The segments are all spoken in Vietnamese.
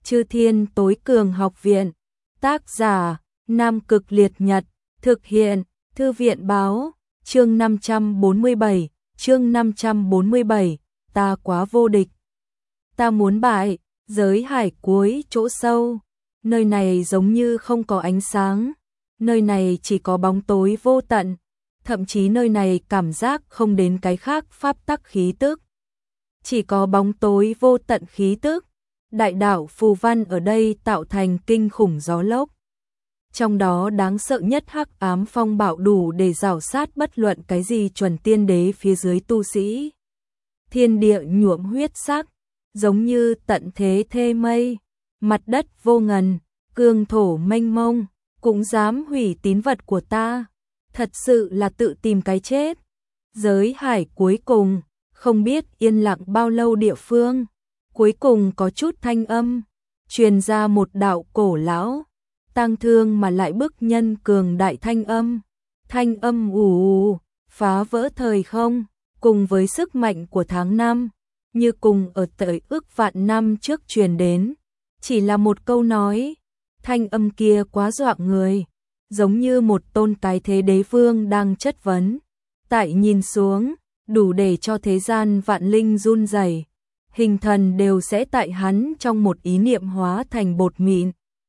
Chư Thiên Tối Cường Học Viện. Tác giả: Nam Cực Liệt Nhật. Thực hiện: Thư viện báo. Chương 547, ta quá vô địch. Ta muốn bại, giới hải cuối chỗ sâu. Nơi này giống như không có ánh sáng. Nơi này chỉ có bóng tối vô tận. Thậm chí nơi này cảm giác không đến cái khác pháp tắc khí tức. Chỉ có bóng tối vô tận khí tức. Đại đạo phù văn ở đây tạo thành kinh khủng gió lốc. Trong đó đáng sợ nhất hắc ám phong bạo đủ để rào sát bất luận cái gì chuẩn tiên đế phía dưới tu sĩ. Thiên địa nhuộm huyết sắc, giống như tận thế thê mây, mặt đất vô ngần, cương thổ mênh mông, cũng dám hủy tín vật của ta. Thật sự là tự tìm cái chết. Giới hải cuối cùng, không biết yên lặng bao lâu địa phương, cuối cùng có chút thanh âm, truyền ra một đạo cổ lão, tang thương mà lại bức nhân cường đại thanh âm. Thanh âm ù phá vỡ thời không, cùng với sức mạnh của tháng năm, như cùng ở tới ước vạn năm trước truyền đến. Chỉ là một câu nói, thanh âm kia quá dọa người, giống như một tôn cái thế đế vương đang chất vấn. Tại nhìn xuống, đủ để cho thế gian vạn linh run rẩy, hình thần đều sẽ tại hắn trong một ý niệm hóa thành bột mịn.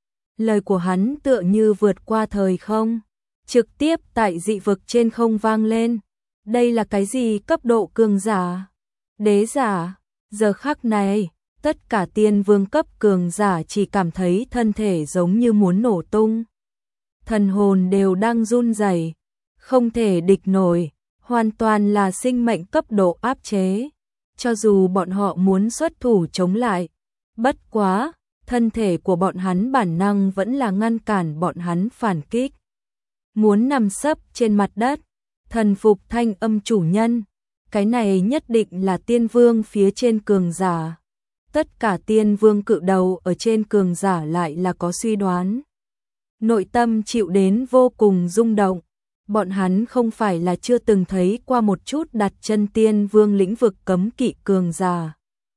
Lời của hắn tựa như vượt qua thời không, trực tiếp tại dị vực trên không vang lên. Đây là cái gì cấp độ cường giả? Đế giả? Giờ khắc này, tất cả tiên vương cấp cường giả chỉ cảm thấy thân thể giống như muốn nổ tung. Thần hồn đều đang run rẩy, không thể địch nổi, hoàn toàn là sinh mệnh cấp độ áp chế. Cho dù bọn họ muốn xuất thủ chống lại, bất quá, thân thể của bọn hắn bản năng vẫn là ngăn cản bọn hắn phản kích. Muốn nằm sấp trên mặt đất, thần phục thanh âm chủ nhân, cái này nhất định là tiên vương phía trên cường giả. Tất cả tiên vương cự đầu ở trên cường giả lại là có suy đoán. Nội tâm chịu đến vô cùng rung động. Bọn hắn không phải là chưa từng thấy qua một chút đặt chân tiên vương lĩnh vực cấm kỵ cường giả.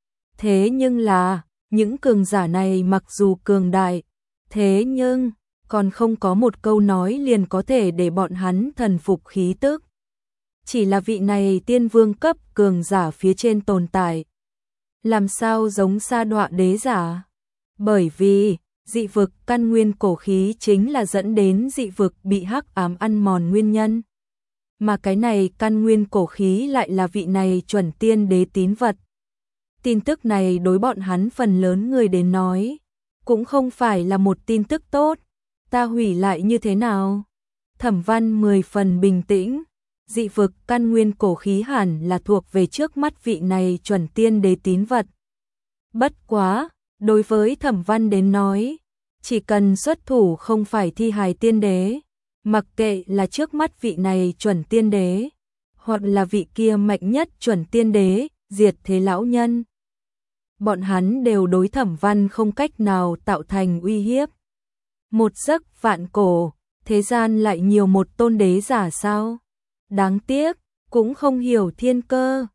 Thế nhưng là, những cường giả này mặc dù cường đại, thế nhưng còn không có một câu nói liền có thể để bọn hắn thần phục khí tức. Chỉ là vị này tiên vương cấp cường giả phía trên tồn tại. Làm sao giống sa đọa đế giả? Bởi vì dị vực căn nguyên cổ khí chính là dẫn đến dị vực bị hắc ám ăn mòn nguyên nhân. Mà cái này căn nguyên cổ khí lại là vị này chuẩn tiên đế tín vật. Tin tức này đối bọn hắn phần lớn người đến nói, cũng không phải là một tin tức tốt. Ta hủy lại như thế nào? Thẩm Văn 10 phần bình tĩnh. Dị vực căn nguyên cổ khí hẳn là thuộc về trước mắt vị này chuẩn tiên đế tín vật. Bất quá, đối với Thẩm Văn đến nói, chỉ cần xuất thủ không phải thi hài tiên đế, mặc kệ là trước mắt vị này chuẩn tiên đế, hoặc là vị kia mạnh nhất chuẩn tiên đế, diệt thế lão nhân. Bọn hắn đều đối Thẩm Văn không cách nào tạo thành uy hiếp. Một giấc vạn cổ, thế gian lại nhiều một tôn đế giả sao? Đáng tiếc, cũng không hiểu thiên cơ.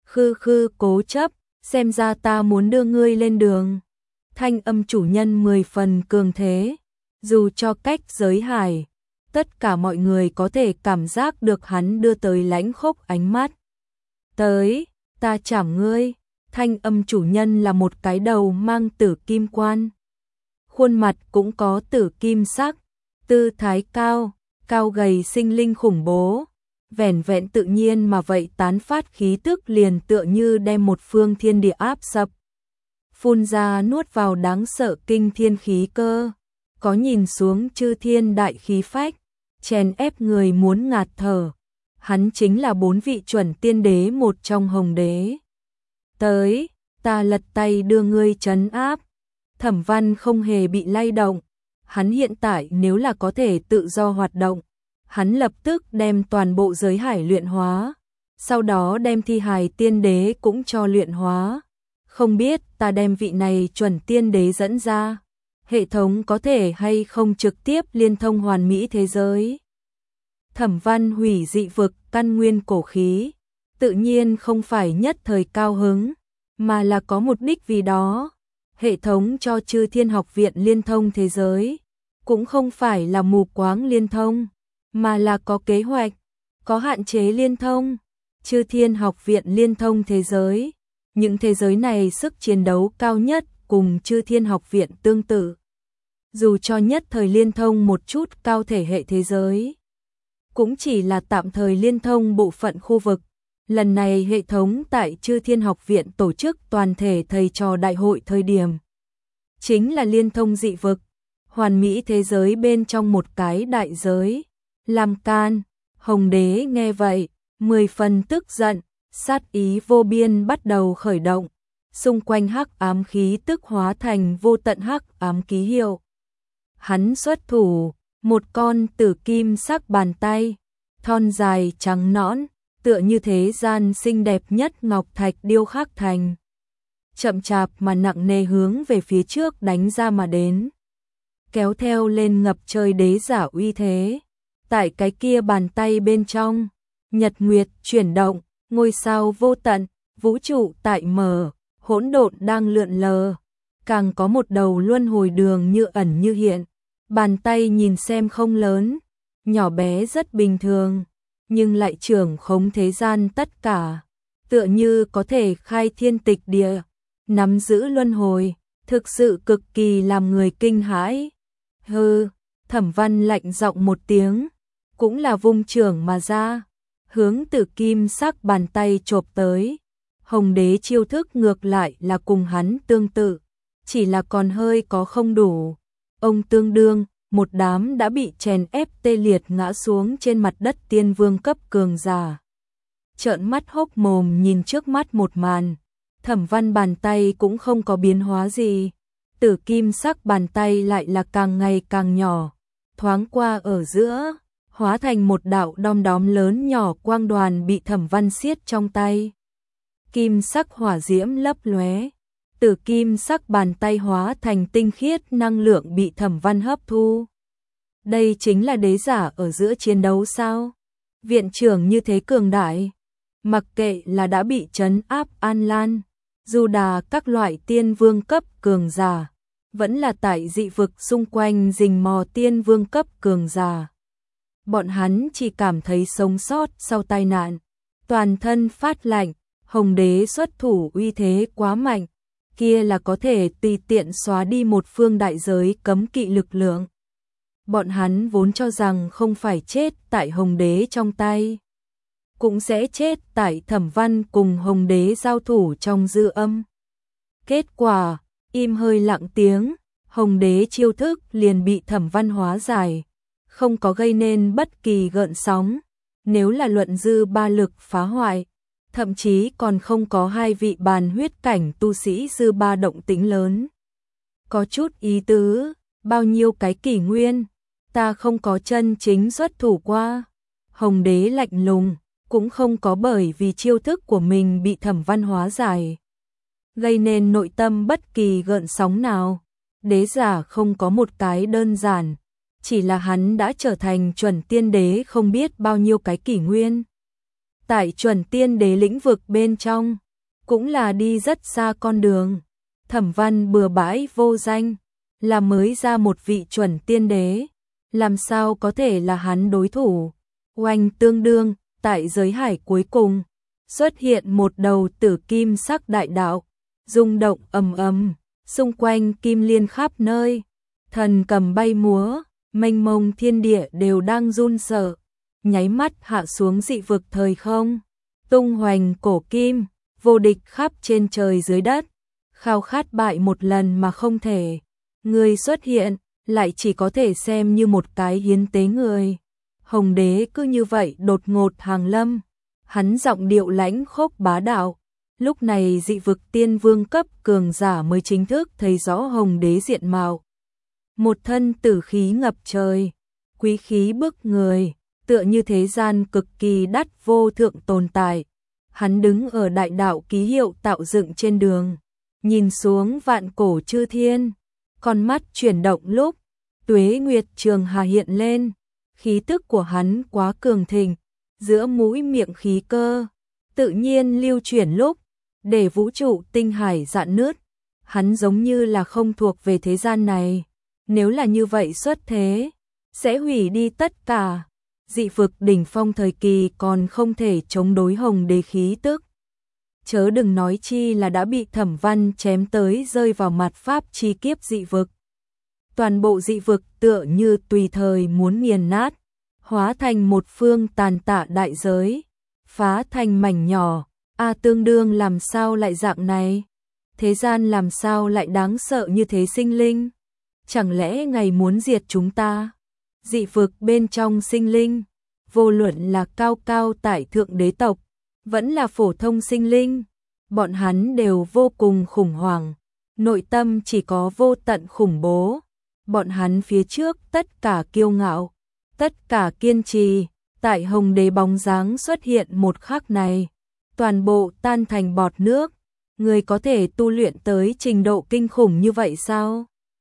Khư cố chấp, xem ra ta muốn đưa ngươi lên đường. Thanh âm chủ nhân 10 phần cường thế, dù cho cách giới hải, tất cả mọi người có thể cảm giác được hắn đưa tới lãnh khốc ánh mắt. Tới, ta chảm ngươi. Thanh âm chủ nhân là một cái đầu mang tử kim quan. Khuôn mặt cũng có tử kim sắc, tư thái cao, cao gầy sinh linh khủng bố. Vẻn vẹn tự nhiên mà vậy tán phát khí tức liền tựa như đem một phương thiên địa áp sập. Phun ra nuốt vào đáng sợ kinh thiên khí cơ, có nhìn xuống chư thiên đại khí phách, chèn ép người muốn ngạt thở. Hắn chính là 4 vị chuẩn tiên đế một trong hồng đế. Tới, ta lật tay đưa ngươi trấn áp. Thẩm Văn không hề bị lay động. Hắn hiện tại nếu là có thể tự do hoạt động, hắn lập tức đem toàn bộ giới hải luyện hóa, sau đó đem thi hài tiên đế cũng cho luyện hóa. Không biết ta đem vị này chuẩn tiên đế dẫn ra, hệ thống có thể hay không trực tiếp liên thông hoàn mỹ thế giới. Thẩm Văn hủy dị vực căn nguyên cổ khí, tự nhiên không phải nhất thời cao hứng, mà là có mục đích vì đó. hệ thống cho Chư Thiên Học Viện liên thông thế giới, cũng không phải là mù quáng liên thông, mà là có kế hoạch, có hạn chế liên thông. Chư Thiên Học Viện liên thông thế giới, những thế giới này sức chiến đấu cao nhất cùng Chư Thiên Học Viện tương tự. Dù cho nhất thời liên thông một chút cao thể hệ thế giới, cũng chỉ là tạm thời liên thông bộ phận khu vực. Lần này hệ thống tại Chư Thiên Học Viện tổ chức toàn thể thầy trò đại hội thời điểm, chính là liên thông dị vực, hoàn mỹ thế giới bên trong một cái đại giới. Làm can, Hồng Đế nghe vậy, 10 phần tức giận, sát ý vô biên bắt đầu khởi động, xung quanh hắc ám khí tức hóa thành vô tận hắc ám ký hiệu. Hắn xuất thủ, một con tử kim sắc bàn tay, thon dài trắng nõn, tựa như thế gian xinh đẹp nhất ngọc thạch điêu khắc thành. Chậm chạp mà nặng nề hướng về phía trước đánh ra mà đến, kéo theo lên ngập trời đế giả uy thế. Tại cái kia bàn tay bên trong, nhật nguyệt chuyển động, ngôi sao vô tận, vũ trụ tại mở, hỗn độn đang lượn lờ, càng có một đầu luân hồi đường như ẩn như hiện. Bàn tay nhìn xem không lớn, nhỏ bé rất bình thường, nhưng lại trưởng khống thế gian tất cả, tựa như có thể khai thiên tịch địa, nắm giữ luân hồi, thực sự cực kỳ làm người kinh hãi. Hừ, Thẩm Văn lạnh giọng một tiếng, cũng là vung trưởng mà ra, hướng tử kim sắc bàn tay chộp tới. Hồng Đế chiêu thức ngược lại là cùng hắn tương tự, chỉ là còn hơi có không đủ. Ông tương đương, một đám đã bị chèn ép tê liệt ngã xuống trên mặt đất tiên vương cấp cường giả. Trợn mắt hốc mồm nhìn trước mắt một màn, Thẩm Văn bàn tay cũng không có biến hóa gì, tử kim sắc bàn tay lại là càng ngày càng nhỏ, thoáng qua ở giữa, hóa thành một đạo đom đóm lớn nhỏ quang đoàn bị Thẩm Văn siết trong tay. Kim sắc hỏa diễm lấp lóe, tử kim sắc bàn tay hóa thành tinh khiết năng lượng bị Thẩm Văn hấp thu. Đây chính là đế giả ở giữa chiến đấu sao? Viện trưởng như thế cường đại, mặc kệ là đã bị trấn áp An Lan, dù đà các loại tiên vương cấp cường giả, vẫn là tại dị vực xung quanh rình mò tiên vương cấp cường giả. Bọn hắn chỉ cảm thấy sống sót sau tai nạn, toàn thân phát lạnh. Hồng Đế xuất thủ uy thế quá mạnh, kia là có thể tùy tiện xóa đi một phương đại giới cấm kỵ lực lượng. Bọn hắn vốn cho rằng không phải chết tại Hồng Đế trong tay, cũng sẽ chết tại Thẩm Văn cùng Hồng Đế giao thủ trong dư âm. Kết quả, im hơi lặng tiếng, Hồng Đế chiêu thức liền bị Thẩm Văn hóa giải, không có gây nên bất kỳ gợn sóng. Nếu là luận dư ba lực phá hoại, thậm chí còn không có hai vị bàn huyết cảnh tu sĩ dư ba động tĩnh lớn. Có chút ý tứ, bao nhiêu cái kỷ nguyên, ta không có chân chính xuất thủ qua. Hồng Đế lạnh lùng, cũng không có bởi vì chiêu thức của mình bị Thẩm Văn hóa giải, gây nên nội tâm bất kỳ gợn sóng nào. Đế giả không có một cái đơn giản, chỉ là hắn đã trở thành chuẩn tiên đế không biết bao nhiêu cái kỷ nguyên. Tại chuẩn tiên đế lĩnh vực bên trong, cũng là đi rất xa con đường. Thẩm Văn bừa bãi vô danh, là mới ra một vị chuẩn tiên đế, làm sao có thể là hắn đối thủ. Oanh tương đương, tại giới hải cuối cùng, xuất hiện một đầu tử kim sắc đại đạo, rung động ầm ầm, xung quanh kim liên khắp nơi, thần cầm bay múa, mênh mông thiên địa đều đang run sợ, nháy mắt hạ xuống dị vực thời không, tung hoành cổ kim, vô địch khắp trên trời dưới đất, khao khát bại một lần mà không thể. Người xuất hiện, lại chỉ có thể xem như một cái hiến tế người. Hồng Đế cứ như vậy đột ngột hàng lâm, hắn giọng điệu lãnh khốc bá đạo. Lúc này dị vực tiên vương cấp cường giả mới chính thức thấy rõ Hồng Đế diện mạo. Một thân tử khí ngập trời, quý khí bức người, tựa như thế gian cực kỳ đắt vô thượng tồn tại. Hắn đứng ở đại đạo ký hiệu tạo dựng trên đường, nhìn xuống vạn cổ chư thiên, con mắt chuyển động lúc, tuế nguyệt trường hà hiện lên, khí tức của hắn quá cường thịnh, giữa mũi miệng khí cơ, tự nhiên lưu chuyển lúc, để vũ trụ tinh hải rạn nứt, hắn giống như là không thuộc về thế gian này. Nếu là như vậy xuất thế, sẽ hủy đi tất cả. Dị vực đỉnh phong thời kỳ còn không thể chống đối Hồng Đế khí tức. Chớ đừng nói chi là đã bị Thẩm Văn chém tới rơi vào mặt pháp chi kiếp dị vực. Toàn bộ dị vực tựa như tùy thời muốn nghiền nát, hóa thành một phương tàn tạ đại giới, phá thành mảnh nhỏ. A Tương Đương làm sao lại dạng này? Thế gian làm sao lại đáng sợ như thế sinh linh? Chẳng lẽ ngài muốn diệt chúng ta? Dị vực bên trong sinh linh, vô luận là cao cao tại thượng đế tộc, vẫn là phổ thông sinh linh, bọn hắn đều vô cùng khủng hoảng, nội tâm chỉ có vô tận khủng bố. Bọn hắn phía trước tất cả kiêu ngạo, tất cả kiên trì, tại Hồng Đế bóng dáng xuất hiện một khắc này, toàn bộ tan thành bọt nước. Người có thể tu luyện tới trình độ kinh khủng như vậy sao?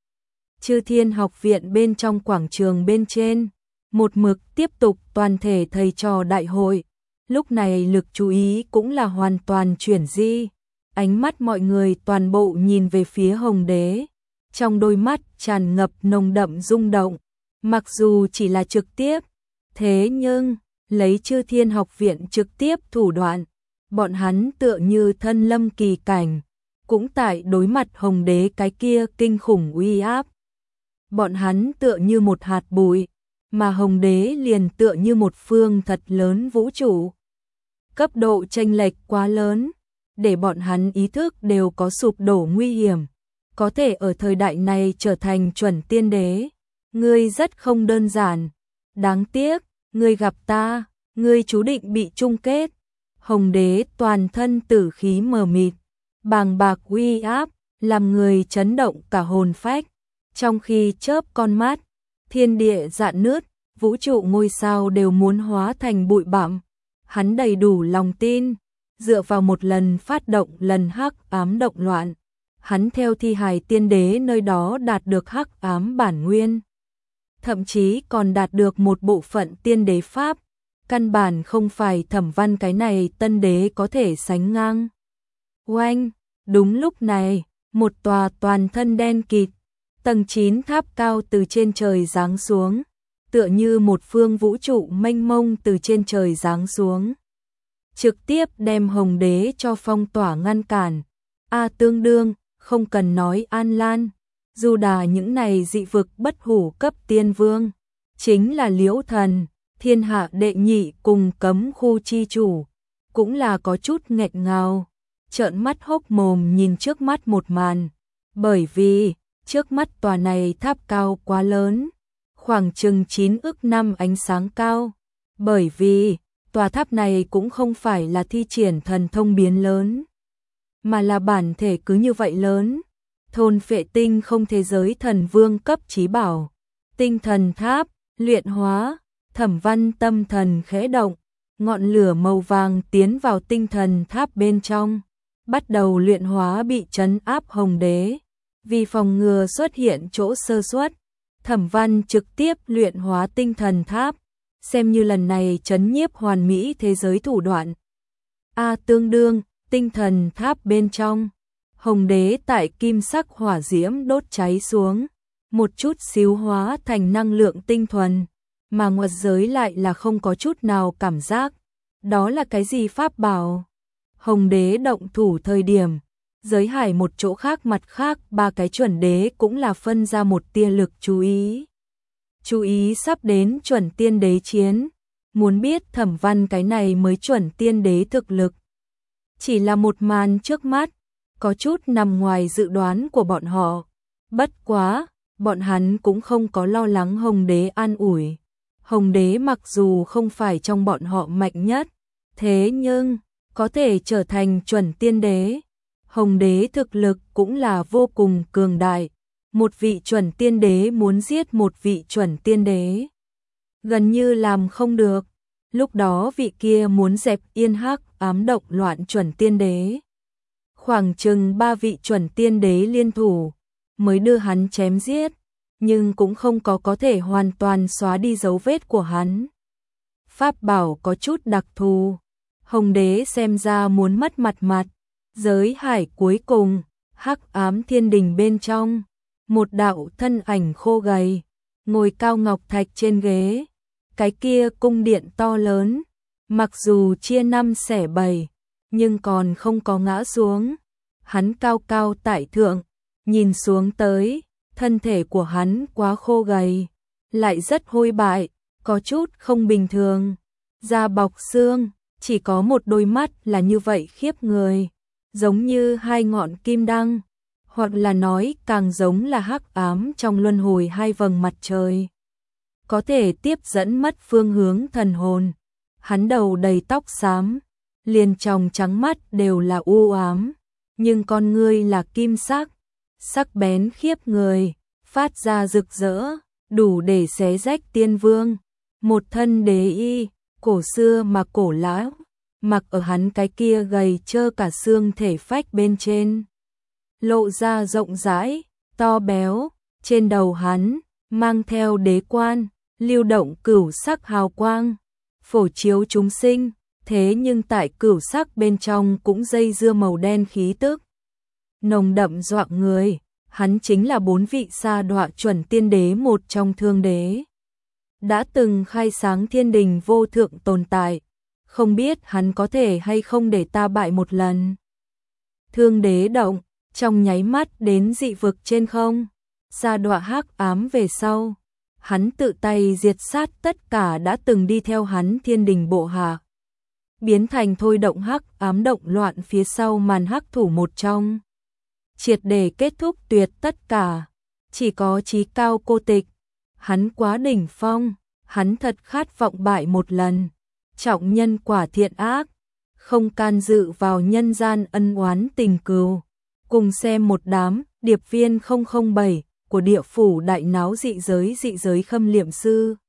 Chư Thiên học viện bên trong quảng trường bên trên, một mực tiếp tục toàn thể thầy trò đại hội. Lúc này lực chú ý cũng là hoàn toàn chuyển di. Ánh mắt mọi người toàn bộ nhìn về phía Hồng Đế. Trong đôi mắt tràn ngập nồng đậm rung động. Mặc dù chỉ là trực tiếp, thế nhưng lấy Chư Thiên học viện trực tiếp thủ đoạn, bọn hắn tựa như thân lâm kỳ cảnh, cũng tại đối mặt Hồng Đế cái kia kinh khủng uy áp. Bọn hắn tựa như một hạt bụi, mà Hồng Đế liền tựa như một phương thật lớn vũ trụ. Cấp độ chênh lệch quá lớn, để bọn hắn ý thức đều có sụp đổ nguy hiểm. Có thể ở thời đại này trở thành chuẩn tiên đế, ngươi rất không đơn giản. Đáng tiếc, ngươi gặp ta, ngươi chú định bị chung kết. Hồng Đế toàn thân tử khí mờ mịt, bàng bạc uy áp, làm người chấn động cả hồn phách. Trong khi chớp con mắt, thiên địa rạn nứt, vũ trụ ngôi sao đều muốn hóa thành bụi bặm. Hắn đầy đủ lòng tin, dựa vào một lần phát động lần hắc ám động loạn, hắn theo thi hài tiên đế nơi đó đạt được hắc ám bản nguyên, thậm chí còn đạt được một bộ phận tiên đế pháp, căn bản không phải Thẩm Văn cái này tân đế có thể sánh ngang. Oanh, đúng lúc này, một tòa toàn thân đen kịt, tầng 9 tháp cao từ trên trời giáng xuống, tựa như một phương vũ trụ mênh mông từ trên trời giáng xuống, trực tiếp đem Hồng Đế cho phong tỏa ngăn cản. A Tương Đương, không cần nói An Lan, dù đà những này dị vực bất hủ cấp tiên vương, chính là Liễu Thần, thiên hạ đệ nhị cùng cấm khu chi chủ, cũng là có chút nghẹn ngào, trợn mắt hốc mồm nhìn trước mắt một màn, bởi vì trước mắt tòa này tháp cao quá lớn, khoảng chừng 9 ức năm ánh sáng cao, bởi vì tòa tháp này cũng không phải là thi triển thần thông biến lớn, mà là bản thể cứ như vậy lớn. Thôn phệ tinh không thế giới thần vương cấp chí bảo, tinh thần tháp, luyện hóa. Thẩm Văn tâm thần khẽ động, ngọn lửa màu vàng tiến vào tinh thần tháp bên trong, bắt đầu luyện hóa bị trấn áp Hồng Đế. Vì phòng ngừa xuất hiện chỗ sơ suất, Thẩm Văn trực tiếp luyện hóa tinh thần tháp, xem như lần này trấn nhiếp hoàn mỹ thế giới thủ đoạn. A Tương Đương, tinh thần tháp bên trong, Hồng Đế tại kim sắc hỏa diễm đốt cháy xuống, một chút xíu hóa thành năng lượng tinh thuần, mà ngoại giới lại là không có chút nào cảm giác. Đó là cái gì pháp bảo? Hồng Đế động thủ thời điểm, giới hải một chỗ khác mặt khác ba cái chuẩn đế cũng là phân ra một tia lực chú ý. Chú ý sắp đến chuẩn tiên đế chiến, muốn biết Thẩm Văn cái này mới chuẩn tiên đế thực lực. Chỉ là một màn trước mắt, có chút nằm ngoài dự đoán của bọn họ. Bất quá, bọn hắn cũng không có lo lắng Hồng Đế an ủi. Hồng Đế mặc dù không phải trong bọn họ mạnh nhất, thế nhưng có thể trở thành chuẩn tiên đế. Hồng Đế thực lực cũng là vô cùng cường đại. Một vị chuẩn tiên đế muốn giết một vị chuẩn tiên đế, gần như làm không được. Lúc đó vị kia muốn dẹp yên hắc ám động loạn chuẩn tiên đế. Khoảng chừng 3 vị chuẩn tiên đế liên thủ mới đưa hắn chém giết, nhưng cũng không có thể hoàn toàn xóa đi dấu vết của hắn. Pháp bảo có chút đặc thù, Hồng Đế xem ra muốn mất mặt. Giới hải cuối cùng, Hắc ám thiên đình bên trong, một đạo thân ảnh khô gầy, ngồi cao ngọc thạch trên ghế. Cái kia cung điện to lớn, mặc dù chia năm xẻ bảy, nhưng còn không có ngã xuống. Hắn cao cao tại thượng, nhìn xuống tới, thân thể của hắn quá khô gầy, lại rất hôi bại, có chút không bình thường. Da bọc xương, chỉ có một đôi mắt là như vậy khiếp người, giống như hai ngọn kim đăng, hoặc là nói càng giống là hắc ám trong luân hồi hai vầng mặt trời, có thể tiếp dẫn mất phương hướng thần hồn. Hắn đầu đầy tóc xám, liền tròng trắng mắt đều là u ám, nhưng con ngươi là kim sắc, sắc bén khiếp người, phát ra rực rỡ, đủ để xé rách tiên vương. Một thân đế y, cổ xưa mà cổ lão, mặc ở hắn cái kia gầy trơ cả xương thể phách bên trên, lộ ra rộng rãi, to béo. Trên đầu hắn mang theo đế quan, lưu động cửu sắc hào quang, phổ chiếu chúng sinh. Thế nhưng tại cửu sắc bên trong cũng dây dưa màu đen khí tức, nồng đậm dọa người. Hắn chính là 4 vị sa đọa chuẩn tiên đế một trong Thương Đế, đã từng khai sáng thiên đình vô thượng tồn tại. Không biết hắn có thể hay không để ta bại một lần. Thương Đế động, trong nháy mắt đến dị vực trên không, sa đọa hắc ám về sau. Hắn tự tay diệt sát tất cả đã từng đi theo hắn thiên đình bộ hạ, biến thành thôi động hắc ám động loạn phía sau màn hắc thủ một trong, triệt để kết thúc tuyệt tất cả. Chỉ có chí cao cô tịch, hắn quá đỉnh phong, hắn thật khát vọng bại một lần, trọng nhân quả thiện ác, không can dự vào nhân gian ân oán tình cừu. Cùng xem một đám điệp viên 007 của địa phủ đại náo dị giới khâm liệm sư.